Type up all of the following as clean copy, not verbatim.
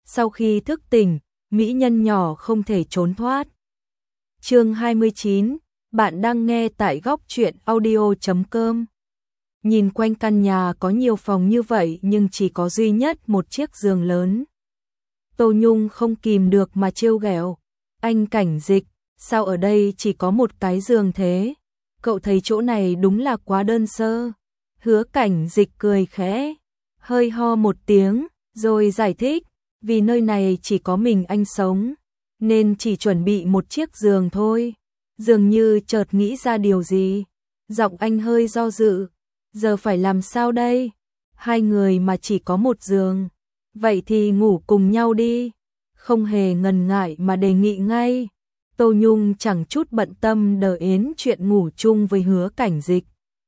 Sau khi thức tỉnh, mỹ nhân nhỏ không thể trốn thoát. Chương 29, bạn đang nghe tại góc truyện audio.com. Nhìn quanh căn nhà có nhiều phòng như vậy nhưng chỉ có duy nhất một chiếc giường lớn. Tô Nhung không kìm được mà trêu ghẹo. Anh Cảnh Dịch, sao ở đây chỉ có một cái giường thế? Cậu thấy chỗ này đúng là quá đơn sơ. Hứa Cảnh Dịch cười khẽ, hơi ho một tiếng, rồi giải thích, vì nơi này chỉ có mình anh sống, nên chỉ chuẩn bị một chiếc giường thôi. Dường như chợt nghĩ ra điều gì, giọng anh hơi do dự, giờ phải làm sao đây? Hai người mà chỉ có một giường, vậy thì ngủ cùng nhau đi. Không hề ngần ngại mà đề nghị ngay. Tô Nhung chẳng chút bận tâm đờ yến chuyện ngủ chung với Hứa Cảnh Dịch.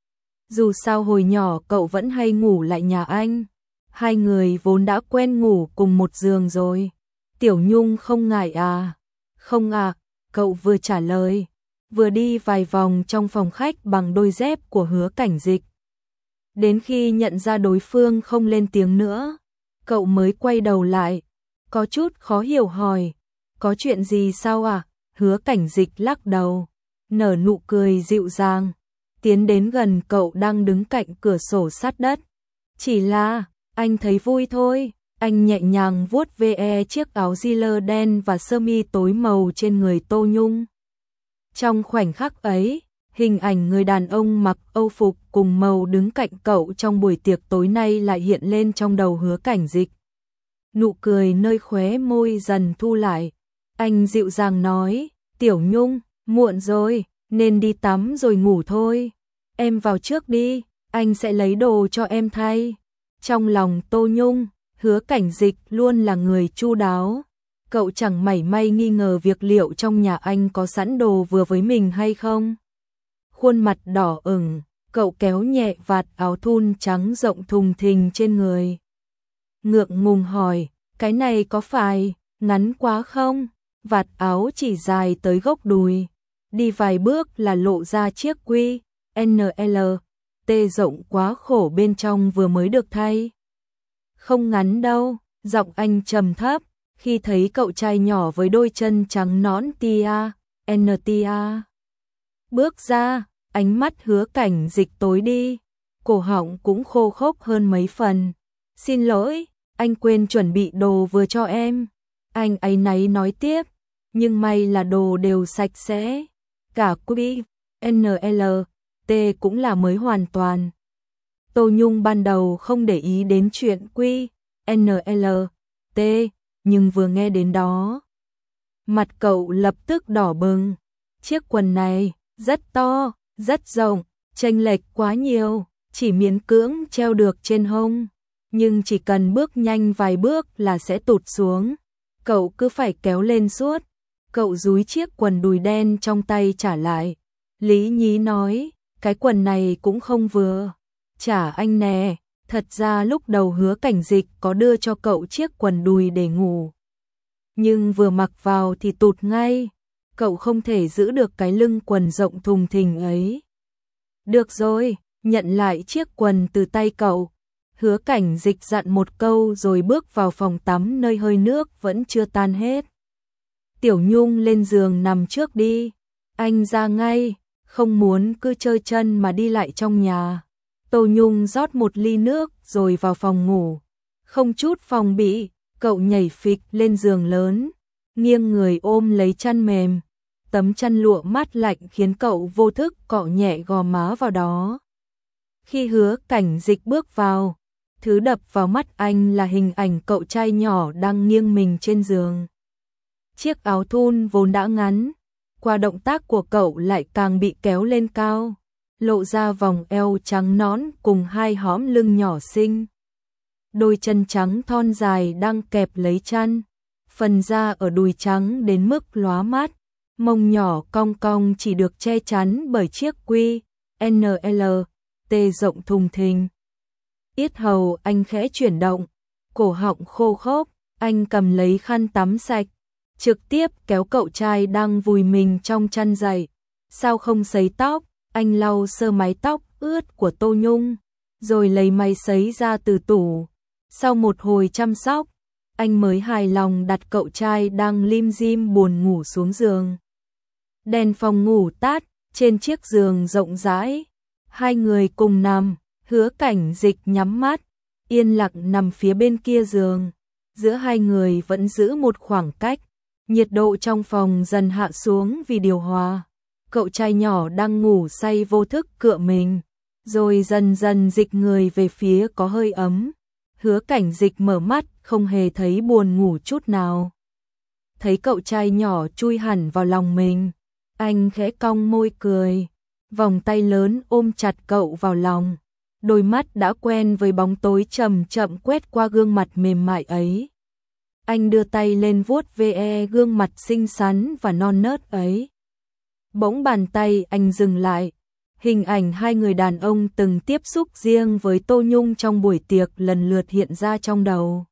Dù sao hồi nhỏ cậu vẫn hay ngủ lại nhà anh. Hai người vốn đã quen ngủ cùng một giường rồi. Tiểu Nhung không ngại à? Không à, cậu vừa trả lời, vừa đi vài vòng trong phòng khách bằng đôi dép của Hứa Cảnh Dịch. Đến khi nhận ra đối phương không lên tiếng nữa, cậu mới quay đầu lại, có chút khó hiểu hỏi, có chuyện gì sao à? Hứa Cảnh Dịch lắc đầu, nở nụ cười dịu dàng, tiến đến gần cậu đang đứng cạnh cửa sổ sát đất. Chỉ là, anh thấy vui thôi. Anh nhẹ nhàng vuốt ve chiếc áo jean đen và sơ mi tối màu trên người Tô Nhung. Trong khoảnh khắc ấy, hình ảnh người đàn ông mặc âu phục cùng màu đứng cạnh cậu trong buổi tiệc tối nay lại hiện lên trong đầu Hứa Cảnh Dịch. Nụ cười nơi khóe môi dần thu lại. Anh dịu dàng nói, Tiểu Nhung, muộn rồi, nên đi tắm rồi ngủ thôi. Em vào trước đi, anh sẽ lấy đồ cho em thay. Trong lòng Tô Nhung, Hứa Cảnh Dịch luôn là người chu đáo. Cậu chẳng mảy may nghi ngờ việc liệu trong nhà anh có sẵn đồ vừa với mình hay không. Khuôn mặt đỏ ửng, cậu kéo nhẹ vạt áo thun trắng rộng thùng thình trên người. Ngượng ngùng hỏi, cái này có phải ngắn quá không? Vạt áo chỉ dài tới gốc đùi, đi vài bước là lộ ra chiếc quy NL T rộng quá khổ bên trong vừa mới được thay. Không ngắn đâu, giọng anh trầm thấp, khi thấy cậu trai nhỏ với đôi chân trắng nõn tia, NTA. Bước ra, ánh mắt Hứa Cảnh Dịch tối đi, cổ họng cũng khô khốc hơn mấy phần. Xin lỗi, anh quên chuẩn bị đồ vừa cho em. Anh áy náy nói tiếp, nhưng may là đồ đều sạch sẽ. Cả quy NL T cũng là mới hoàn toàn. Tô Nhung ban đầu không để ý đến chuyện quy NL T, nhưng vừa nghe đến đó, mặt cậu lập tức đỏ bừng. Chiếc quần này rất to, rất rộng, chênh lệch quá nhiều, chỉ miễn cưỡng treo được trên hông, nhưng chỉ cần bước nhanh vài bước là sẽ tụt xuống. Cậu cứ phải kéo lên suốt. Cậu dúi chiếc quần đùi đen trong tay trả lại. Lý nhí nói, cái quần này cũng không vừa. Trả anh nè. Thật ra lúc đầu Hứa Cảnh Dịch có đưa cho cậu chiếc quần đùi để ngủ, nhưng vừa mặc vào thì tụt ngay. Cậu không thể giữ được cái lưng quần rộng thùng thình ấy. Được rồi, nhận lại chiếc quần từ tay cậu. Hứa Cảnh Dịch dặn một câu rồi bước vào phòng tắm nơi hơi nước vẫn chưa tan hết. Tiểu Nhung lên giường nằm trước đi. Anh ra ngay, không muốn cứ chơi chân mà đi lại trong nhà. Tô Nhung rót một ly nước rồi vào phòng ngủ. Không chút phòng bị, cậu nhảy phịch lên giường lớn, nghiêng người ôm lấy chăn mềm. Tấm chăn lụa mát lạnh khiến cậu vô thức cọ nhẹ gò má vào đó. Khi Hứa Cảnh Dịch bước vào, thứ đập vào mắt anh là hình ảnh cậu trai nhỏ đang nghiêng mình trên giường. Chiếc áo thun vốn đã ngắn, qua động tác của cậu lại càng bị kéo lên cao, lộ ra vòng eo trắng nõn cùng hai hõm lưng nhỏ xinh. Đôi chân trắng thon dài đang kẹp lấy chăn, phần da ở đùi trắng đến mức lóa mắt, mông nhỏ cong cong chỉ được che chắn bởi chiếc quy NL T rộng thùng thình. Yết hầu anh khẽ chuyển động, cổ họng khô khốc, anh cầm lấy khăn tắm sạch, trực tiếp kéo cậu trai đang vùi mình trong chăn dậy. Sao không sấy tóc? Anh lau sơ mái tóc ướt của Tô Nhung, rồi lấy máy sấy ra từ tủ. Sau một hồi chăm sóc, anh mới hài lòng đặt cậu trai đang lim dim buồn ngủ xuống giường. Đèn phòng ngủ tắt, trên chiếc giường rộng rãi, hai người cùng nằm, Hứa Cảnh Dịch nhắm mắt, yên lặng nằm phía bên kia giường. Giữa hai người vẫn giữ một khoảng cách, nhiệt độ trong phòng dần hạ xuống vì điều hòa. Cậu trai nhỏ đang ngủ say vô thức cựa mình, rồi dần dần dịch người về phía có hơi ấm. Hứa Cảnh Dịch mở mắt, không hề thấy buồn ngủ chút nào. Thấy cậu trai nhỏ chui hẳn vào lòng mình, anh khẽ cong môi cười, vòng tay lớn ôm chặt cậu vào lòng. Đôi mắt đã quen với bóng tối chậm chậm quét qua gương mặt mềm mại ấy. Anh đưa tay lên vuốt ve gương mặt xinh xắn và non nớt ấy. Bỗng bàn tay anh dừng lại. Hình ảnh hai người đàn ông từng tiếp xúc riêng với Tô Nhung trong buổi tiệc lần lượt hiện ra trong đầu.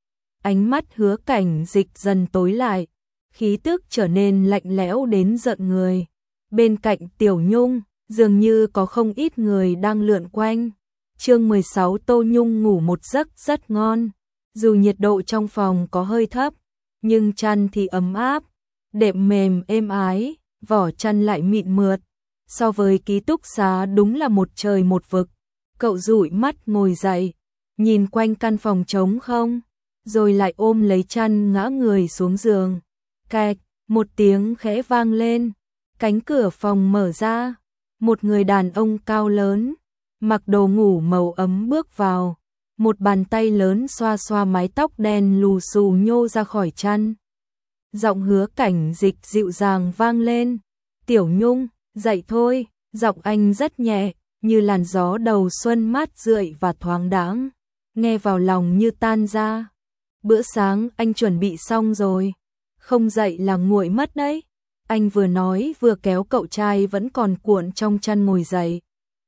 Ánh mắt Hứa Cảnh Dịch dần tối lại, khí tức trở nên lạnh lẽo đến giận người. Bên cạnh Tiểu Nhung, dường như có không ít người đang lượn quanh. Chương 16, Tô Nhung ngủ một giấc rất ngon. Dù nhiệt độ trong phòng có hơi thấp, nhưng chăn thì ấm áp, đệm mềm êm ái, vỏ chăn lại mịn mượt. So với ký túc xá đúng là một trời một vực. Cậu dụi mắt ngồi dậy, nhìn quanh căn phòng trống không, rồi lại ôm lấy chăn ngã người xuống giường. Cạch, một tiếng khẽ vang lên, cánh cửa phòng mở ra, một người đàn ông cao lớn, mặc đồ ngủ màu ấm bước vào, một bàn tay lớn xoa xoa mái tóc đen lù xù nhô ra khỏi chăn. Giọng Hứa Cảnh Dịch dịu dàng vang lên, "Tiểu Nhung, dậy thôi." Giọng anh rất nhẹ, như làn gió đầu xuân mát rượi và thoáng đãng, nghe vào lòng như tan ra. "Bữa sáng anh chuẩn bị xong rồi, không dậy là nguội mất đấy." Anh vừa nói vừa kéo cậu trai vẫn còn cuộn trong chăn ngồi dậy.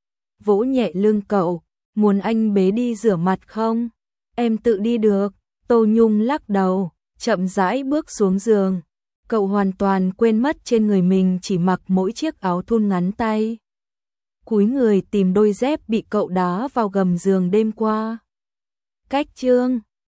Vỗ nhẹ lưng cậu, "Muốn anh bế đi rửa mặt không?" "Em tự đi được." Tô Nhung lắc đầu, chậm rãi bước xuống giường. Cậu hoàn toàn quên mất trên người mình chỉ mặc mỗi chiếc áo thun ngắn tay. Cúi người tìm đôi dép bị cậu đá vào gầm giường đêm qua. Cách chương